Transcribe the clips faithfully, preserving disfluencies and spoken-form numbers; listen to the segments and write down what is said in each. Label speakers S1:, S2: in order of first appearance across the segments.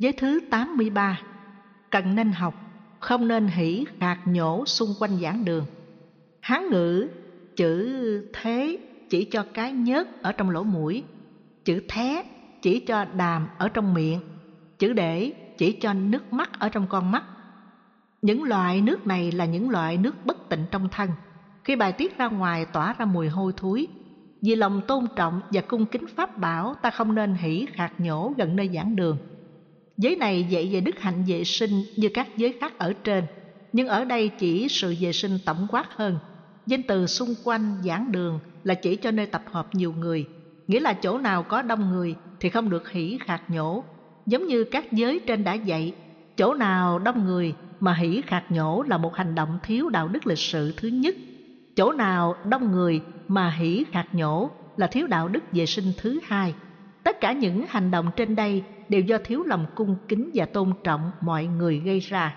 S1: Giới thứ tám mươi ba. Cần nên học, không nên hỉ khạc nhổ xung quanh giảng đường. Hán ngữ chữ thế chỉ cho cái nhớt ở trong lỗ mũi, chữ thé chỉ cho đàm ở trong miệng, chữ để chỉ cho nước mắt ở trong con mắt. Những loại nước này là những loại nước bất tịnh trong thân. Khi bài tiết ra ngoài tỏa ra mùi hôi thối. Vì lòng tôn trọng và cung kính pháp bảo, ta không nên hỉ khạc nhổ gần nơi giảng đường. Giới này dạy về đức hạnh vệ sinh như các giới khác ở trên, nhưng ở đây chỉ sự vệ sinh tổng quát hơn. Danh từ xung quanh giảng đường là chỉ cho nơi tập hợp nhiều người, nghĩa là chỗ nào có đông người thì không được hỉ khạc nhổ. Giống như các giới trên đã dạy, chỗ nào đông người mà hỉ khạc nhổ là một hành động thiếu đạo đức lịch sự thứ nhất. Chỗ nào đông người mà hỉ khạc nhổ là thiếu đạo đức vệ sinh thứ hai. Tất cả những hành động trên đây đều do thiếu lòng cung kính và tôn trọng mọi người gây ra.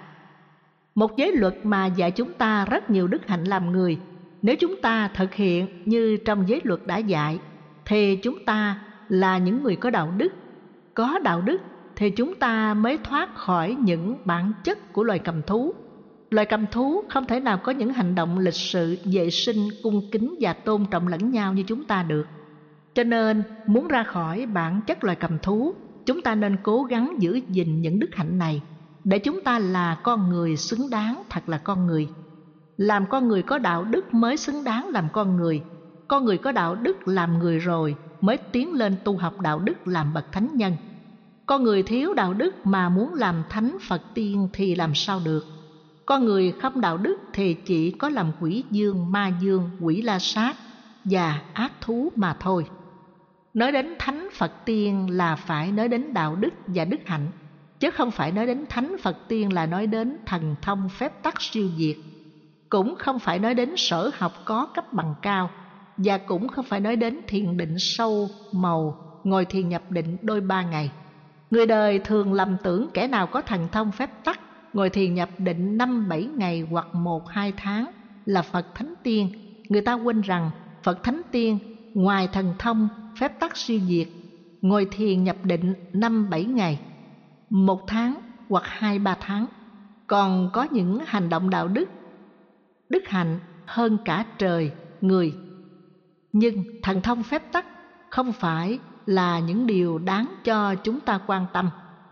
S1: Một giới luật mà dạy chúng ta rất nhiều đức hạnh làm người. Nếu chúng ta thực hiện như trong giới luật đã dạy, thì chúng ta là những người có đạo đức. Có đạo đức thì chúng ta mới thoát khỏi những bản chất của loài cầm thú. Loài cầm thú không thể nào có những hành động lịch sự, vệ sinh, cung kính và tôn trọng lẫn nhau như chúng ta được. Cho nên, muốn ra khỏi bản chất loài cầm thú, chúng ta nên cố gắng giữ gìn những đức hạnh này, để chúng ta là con người xứng đáng thật là con người. Làm con người có đạo đức mới xứng đáng làm con người. Con người có đạo đức làm người rồi mới tiến lên tu học đạo đức làm bậc thánh nhân. Con người thiếu đạo đức mà muốn làm thánh Phật tiên thì làm sao được? Con người không đạo đức thì chỉ có làm quỷ dương, ma dương, quỷ la sát và ác thú mà thôi. Nói đến thánh Phật tiên là phải nói đến đạo đức và đức hạnh, chứ không phải nói đến thánh Phật tiên là nói đến thần thông phép tắc siêu việt. Cũng không phải nói đến sở học có cấp bằng cao, và cũng không phải nói đến thiền định sâu màu, ngồi thiền nhập định đôi ba ngày. Người đời thường lầm tưởng kẻ nào có thần thông phép tắc, ngồi thiền nhập định năm bảy ngày hoặc một hai tháng là Phật Thánh Tiên. Người ta quên rằng Phật Thánh Tiên ngoài thần thông phép tắc siêu việt, ngồi thiền nhập định năm bảy ngày, một tháng hoặc hai ba tháng, còn có những hành động đạo đức, đức hạnh hơn cả trời, người. Nhưng thần thông phép tắc không phải là những điều đáng cho chúng ta quan tâm.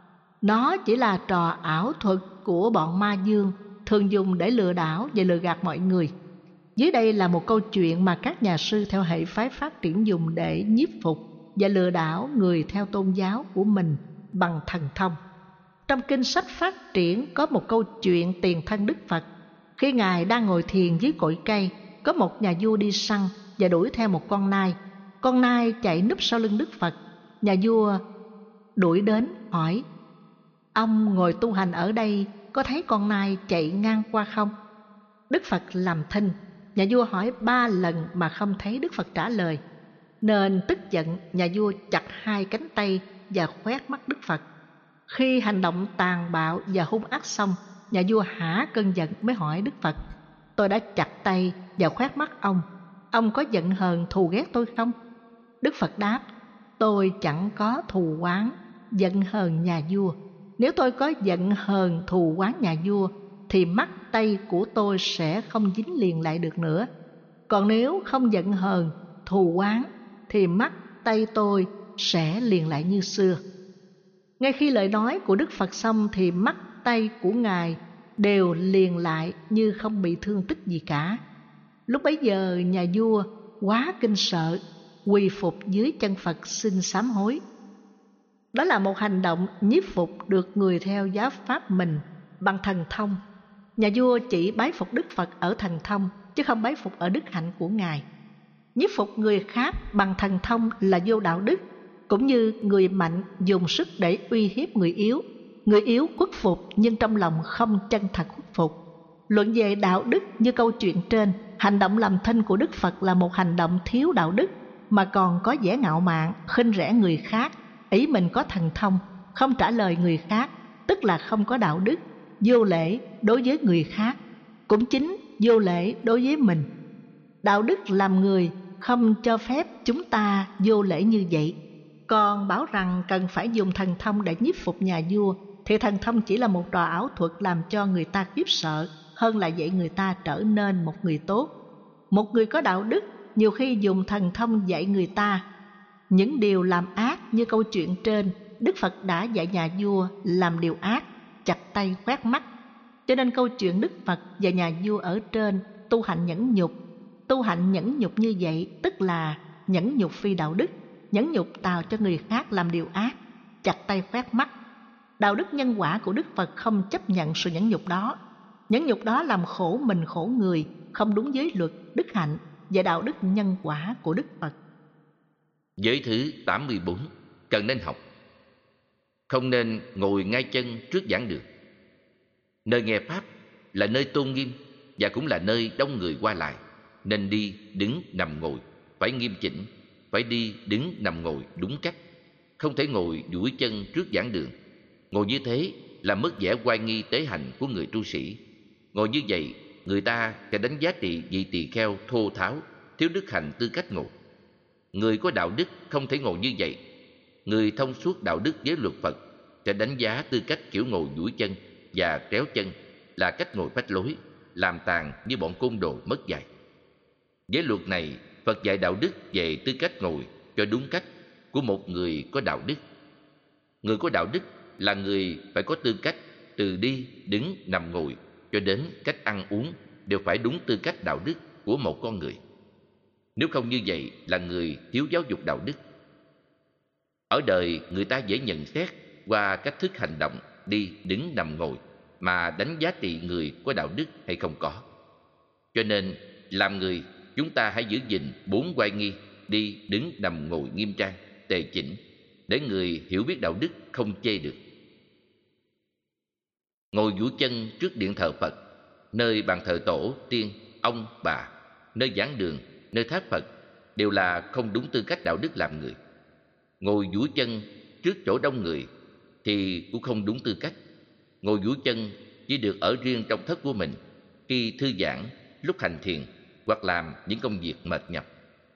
S1: Nó chỉ là trò ảo thuật của bọn ma dương thường dùng để lừa đảo và lừa gạt mọi người. Dưới đây là một câu chuyện mà các nhà sư theo hệ phái phát triển dùng để nhiếp phục và lừa đảo người theo tôn giáo của mình bằng thần thông. Trong kinh sách phát triển có một câu chuyện tiền thân Đức Phật. Khi Ngài đang ngồi thiền dưới cội cây, có một nhà vua đi săn và đuổi theo một con nai. Con nai chạy núp sau lưng Đức Phật. Nhà vua đuổi đến hỏi: "Ông ngồi tu hành ở đây có thấy con nai chạy ngang qua không?" Đức Phật làm thinh. Nhà vua hỏi ba lần mà không thấy Đức Phật trả lời, nên tức giận, nhà vua chặt hai cánh tay và khoét mắt Đức Phật. Khi hành động tàn bạo và hung ác xong, nhà vua hả cơn giận mới hỏi Đức Phật: "Tôi đã chặt tay và khoét mắt ông, ông có giận hờn thù ghét tôi không?" Đức Phật đáp: "Tôi chẳng có thù oán, giận hờn nhà vua. Nếu tôi có giận hờn thù oán nhà vua, thì mắt tay của tôi sẽ không dính liền lại được nữa. Còn nếu không giận hờn thù oán, thì mắt tay tôi sẽ liền lại như xưa." Ngay khi lời nói của Đức Phật xong thì mắt tay của Ngài đều liền lại như không bị thương tích gì cả. Lúc bấy giờ nhà vua quá kinh sợ, quỳ phục dưới chân Phật xin sám hối. Đó là một hành động nhiếp phục được người theo giáo pháp mình bằng thần thông. Nhà vua chỉ bái phục Đức Phật ở thần thông, chứ không bái phục ở đức hạnh của Ngài. Nhiếp phục người khác bằng thần thông là vô đạo đức, cũng như người mạnh dùng sức để uy hiếp người yếu. Người yếu khuất phục nhưng trong lòng không chân thật khuất phục. Luận về đạo đức như câu chuyện trên, hành động làm thinh của Đức Phật là một hành động thiếu đạo đức, mà còn có vẻ ngạo mạn, khinh rẻ người khác. Ý mình có thần thông, không trả lời người khác, tức là không có đạo đức, vô lễ đối với người khác, cũng chính vô lễ đối với mình. Đạo đức làm người không cho phép chúng ta vô lễ như vậy. Còn bảo rằng cần phải dùng thần thông để nhiếp phục nhà vua, thì thần thông chỉ là một trò ảo thuật làm cho người ta khiếp sợ, hơn là dạy người ta trở nên một người tốt. Một người có đạo đức nhiều khi dùng thần thông dạy người ta những điều làm ác, như câu chuyện trên, Đức Phật đã dạy nhà vua làm điều ác, chặt tay khoét mắt. Cho nên câu chuyện Đức Phật và nhà vua ở trên tu hành nhẫn nhục. Tu hành nhẫn nhục như vậy tức là nhẫn nhục phi đạo đức, nhẫn nhục tạo cho người khác làm điều ác, chặt tay khoét mắt. Đạo đức nhân quả của Đức Phật không chấp nhận sự nhẫn nhục đó. Nhẫn nhục đó làm khổ mình khổ người, không đúng với luật, đức hạnh và đạo đức nhân quả của Đức Phật.
S2: Giới thứ tám mươi bốn, cần nên học. Không nên ngồi ngay chân trước giảng đường. Nơi nghe Pháp là nơi tôn nghiêm và cũng là nơi đông người qua lại, nên đi, đứng, nằm, ngồi phải nghiêm chỉnh, phải đi, đứng, nằm, ngồi đúng cách. Không thể ngồi duỗi chân trước giảng đường. Ngồi như thế là mất vẻ oai nghi tế hành của người tu sĩ. Ngồi như vậy, người ta sẽ đánh giá trị vị tỳ kheo thô tháo, thiếu đức hạnh tư cách ngồi. Người có đạo đức không thể ngồi như vậy. Người thông suốt đạo đức với luật Phật sẽ đánh giá tư cách kiểu ngồi duỗi chân và kéo chân là cách ngồi phách lối, làm tàn như bọn côn đồ mất dạy. Với luật này, Phật dạy đạo đức về tư cách ngồi cho đúng cách của một người có đạo đức. Người có đạo đức là người phải có tư cách từ đi, đứng, nằm, ngồi cho đến cách ăn uống đều phải đúng tư cách đạo đức của một con người. Nếu không như vậy là người thiếu giáo dục đạo đức. Ở đời người ta dễ nhận xét qua cách thức hành động đi, đứng, nằm, ngồi mà đánh giá trị người có đạo đức hay không có. Cho nên làm người, chúng ta hãy giữ gìn bốn oai nghi đi, đứng, nằm, ngồi nghiêm trang, tề chỉnh, để người hiểu biết đạo đức không chê được. Ngồi duỗi chân trước điện thờ Phật, nơi bàn thờ tổ, tiên, ông, bà, nơi giảng đường, nơi tháp Phật đều là không đúng tư cách đạo đức làm người. Ngồi duỗi chân trước chỗ đông người thì cũng không đúng tư cách. Ngồi duỗi chân chỉ được ở riêng trong thất của mình, khi thư giãn, lúc hành thiền hoặc làm những công việc mệt nhọc.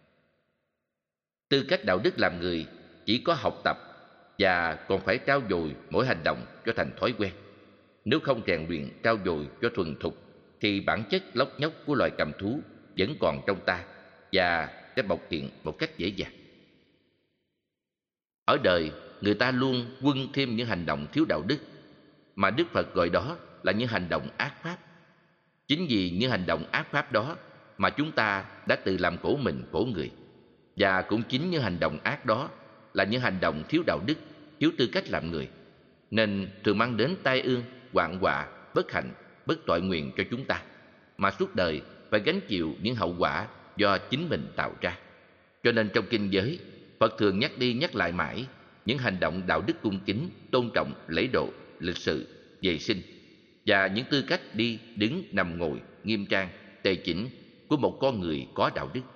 S2: Tư cách đạo đức làm người chỉ có học tập và còn phải trau dồi mỗi hành động cho thành thói quen. Nếu không rèn luyện trau dồi cho thuần thục thì bản chất lóc nhóc của loài cầm thú vẫn còn trong ta và sẽ bộc hiện một cách dễ dàng. Ở đời, người ta luôn quân thêm những hành động thiếu đạo đức, mà Đức Phật gọi đó là những hành động ác pháp. Chính vì những hành động ác pháp đó mà chúng ta đã tự làm khổ mình khổ người. Và cũng chính những hành động ác đó là những hành động thiếu đạo đức, thiếu tư cách làm người, nên thường mang đến tai ương, hoạn họa, bất hạnh, bất toại nguyện cho chúng ta, mà suốt đời phải gánh chịu những hậu quả do chính mình tạo ra. Cho nên trong kinh giới, Phật thường nhắc đi nhắc lại mãi những hành động đạo đức cung kính, tôn trọng, lễ độ, lịch sự, vệ sinh và những tư cách đi, đứng, nằm, ngồi, nghiêm trang, tề chỉnh của một con người có đạo đức.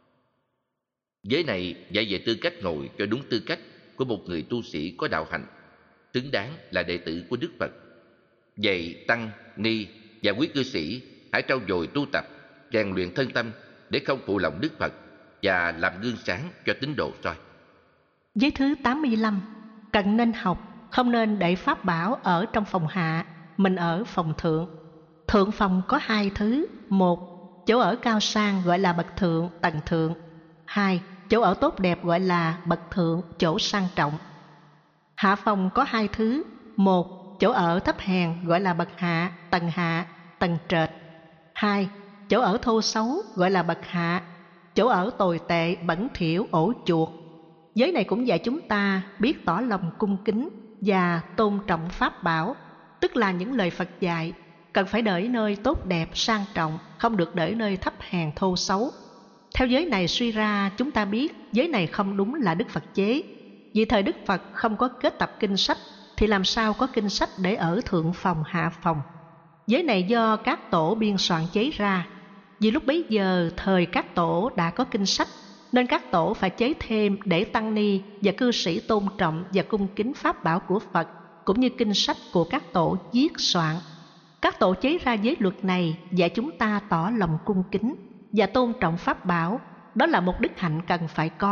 S2: Giới này dạy về tư cách ngồi cho đúng tư cách của một người tu sĩ có đạo hạnh, xứng đáng là đệ tử của Đức Phật. Vậy tăng, ni và quý cư sĩ hãy trau dồi tu tập, rèn luyện thân tâm để không phụ lòng Đức Phật và làm gương sáng cho tín đồ soi.
S1: Giới thứ tám mươi lăm, cần nên học, không nên để pháp bảo ở trong phòng hạ, mình ở phòng thượng. Thượng phòng có hai thứ: một, chỗ ở cao sang gọi là bậc thượng, tầng thượng. Hai, chỗ ở tốt đẹp gọi là bậc thượng, chỗ sang trọng. Hạ phòng có hai thứ: một, chỗ ở thấp hèn gọi là bậc hạ, tầng hạ, tầng trệt. Hai, chỗ ở thô xấu gọi là bậc hạ, chỗ ở tồi tệ, bẩn thỉu, ổ chuột. Giới này cũng dạy chúng ta biết tỏ lòng cung kính và tôn trọng pháp bảo, tức là những lời Phật dạy cần phải để nơi tốt đẹp, sang trọng, không được để nơi thấp hèn, thô xấu. Theo giới này suy ra, chúng ta biết giới này không đúng là Đức Phật chế. Vì thời Đức Phật không có kết tập kinh sách, thì làm sao có kinh sách để ở thượng phòng, hạ phòng? Giới này do các tổ biên soạn chế ra. Vì lúc bấy giờ, thời các tổ đã có kinh sách, nên các tổ phải chế thêm để tăng ni và cư sĩ tôn trọng và cung kính pháp bảo của Phật, cũng như kinh sách của các tổ viết soạn. Các tổ chế ra giới luật này dạy chúng ta tỏ lòng cung kính và tôn trọng pháp bảo. Đó là một đức hạnh cần phải có,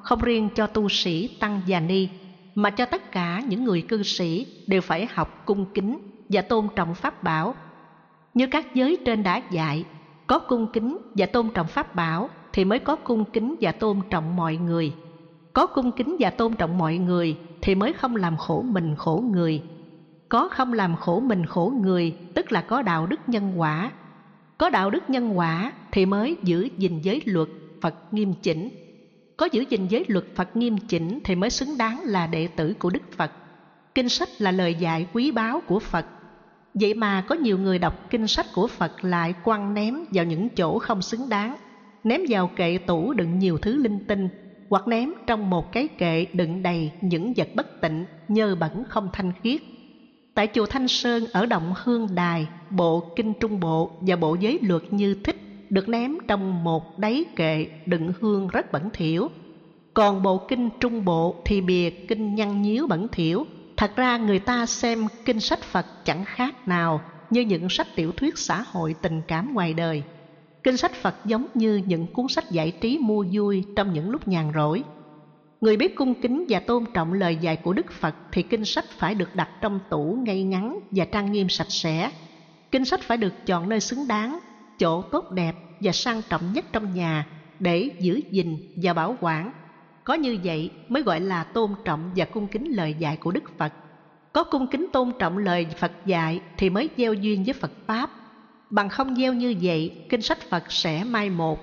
S1: không riêng cho tu sĩ, tăng và ni, mà cho tất cả những người cư sĩ đều phải học cung kính và tôn trọng pháp bảo. Như các giới trên đã dạy, có cung kính và tôn trọng pháp bảo thì mới có cung kính và tôn trọng mọi người. Có cung kính và tôn trọng mọi người thì mới không làm khổ mình khổ người. Có không làm khổ mình khổ người tức là có đạo đức nhân quả. Có đạo đức nhân quả thì mới giữ gìn giới luật Phật nghiêm chỉnh. Có giữ gìn giới luật Phật nghiêm chỉnh thì mới xứng đáng là đệ tử của Đức Phật. Kinh sách là lời dạy quý báu của Phật. Vậy mà có nhiều người đọc kinh sách của Phật lại quăng ném vào những chỗ không xứng đáng, ném vào kệ tủ đựng nhiều thứ linh tinh, hoặc ném trong một cái kệ đựng đầy những vật bất tịnh, nhơ bẩn không thanh khiết. Tại chùa Thanh Sơn ở Động Hương Đài, bộ kinh Trung Bộ và bộ giới luật Như Thích được ném trong một đáy kệ đựng hương rất bẩn thỉu. Còn bộ kinh Trung Bộ thì bìa kinh nhăn nhíu bẩn thỉu. Thật ra người ta xem kinh sách Phật chẳng khác nào như những sách tiểu thuyết xã hội tình cảm ngoài đời. Kinh sách Phật giống như những cuốn sách giải trí mua vui trong những lúc nhàn rỗi. Người biết cung kính và tôn trọng lời dạy của Đức Phật thì kinh sách phải được đặt trong tủ ngay ngắn và trang nghiêm sạch sẽ. Kinh sách phải được chọn nơi xứng đáng, chỗ tốt đẹp và sang trọng nhất trong nhà để giữ gìn và bảo quản. Có như vậy mới gọi là tôn trọng và cung kính lời dạy của Đức Phật. Có cung kính tôn trọng lời Phật dạy thì mới gieo duyên với Phật Pháp. Bằng không gieo như vậy, kinh sách Phật sẽ mai một.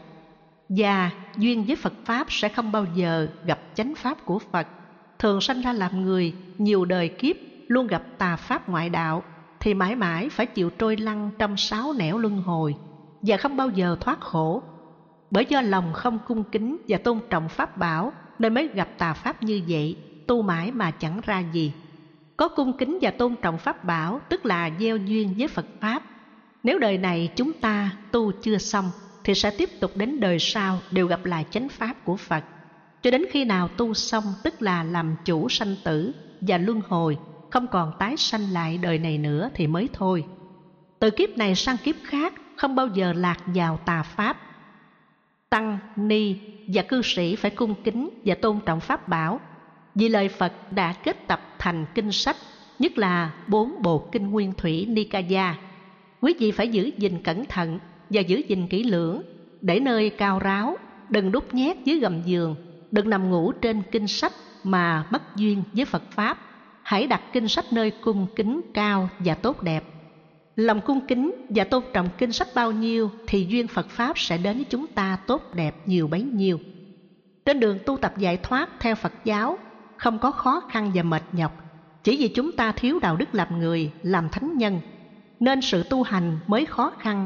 S1: Và duyên với Phật Pháp sẽ không bao giờ gặp chánh Pháp của Phật. Thường sanh ra làm người, nhiều đời kiếp luôn gặp tà Pháp ngoại đạo, thì mãi mãi phải chịu trôi lăn trong sáu nẻo luân hồi và không bao giờ thoát khổ. Bởi do lòng không cung kính và tôn trọng Pháp bảo nên mới gặp tà Pháp như vậy, tu mãi mà chẳng ra gì. Có cung kính và tôn trọng Pháp bảo tức là gieo duyên với Phật Pháp. Nếu đời này chúng ta tu chưa xong thì sẽ tiếp tục đến đời sau đều gặp lại chánh Pháp của Phật. Cho đến khi nào tu xong tức là làm chủ sanh tử và luân hồi, không còn tái sanh lại đời này nữa thì mới thôi. Từ kiếp này sang kiếp khác không bao giờ lạc vào tà Pháp. Tăng, ni và cư sĩ phải cung kính và tôn trọng Pháp bảo, vì lời Phật đã kết tập thành kinh sách, nhất là bốn bộ kinh nguyên thủy Nikaya. Quý vị phải giữ gìn cẩn thận và giữ gìn kỹ lưỡng, để nơi cao ráo, đừng đút nhét dưới gầm giường, đừng nằm ngủ trên kinh sách mà mất duyên với Phật Pháp. Hãy đặt kinh sách nơi cung kính cao và tốt đẹp. Lòng cung kính và tôn trọng kinh sách bao nhiêu thì duyên Phật Pháp sẽ đến với chúng ta tốt đẹp nhiều bấy nhiêu. Trên đường tu tập giải thoát theo Phật giáo không có khó khăn và mệt nhọc, chỉ vì chúng ta thiếu đạo đức làm người, làm thánh nhân, nên sự tu hành mới khó khăn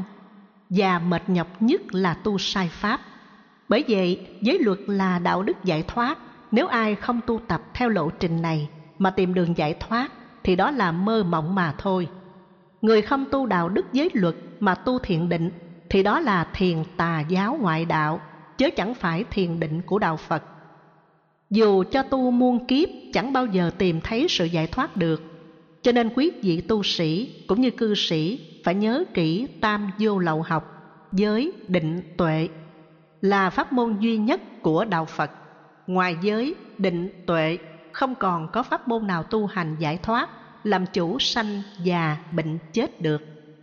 S1: và mệt nhọc nhất là tu sai pháp. Bởi vậy, giới luật là đạo đức giải thoát. Nếu ai không tu tập theo lộ trình này mà tìm đường giải thoát thì đó là mơ mộng mà thôi. Người không tu đạo đức giới luật mà tu thiền định thì đó là thiền tà giáo ngoại đạo, chứ chẳng phải thiền định của đạo Phật. Dù cho tu muôn kiếp chẳng bao giờ tìm thấy sự giải thoát được. Cho nên quý vị tu sĩ cũng như cư sĩ phải nhớ kỹ tam vô lậu học, giới, định, tuệ là pháp môn duy nhất của đạo Phật. Ngoài giới, định, tuệ không còn có pháp môn nào tu hành giải thoát, làm chủ sanh già bệnh chết được.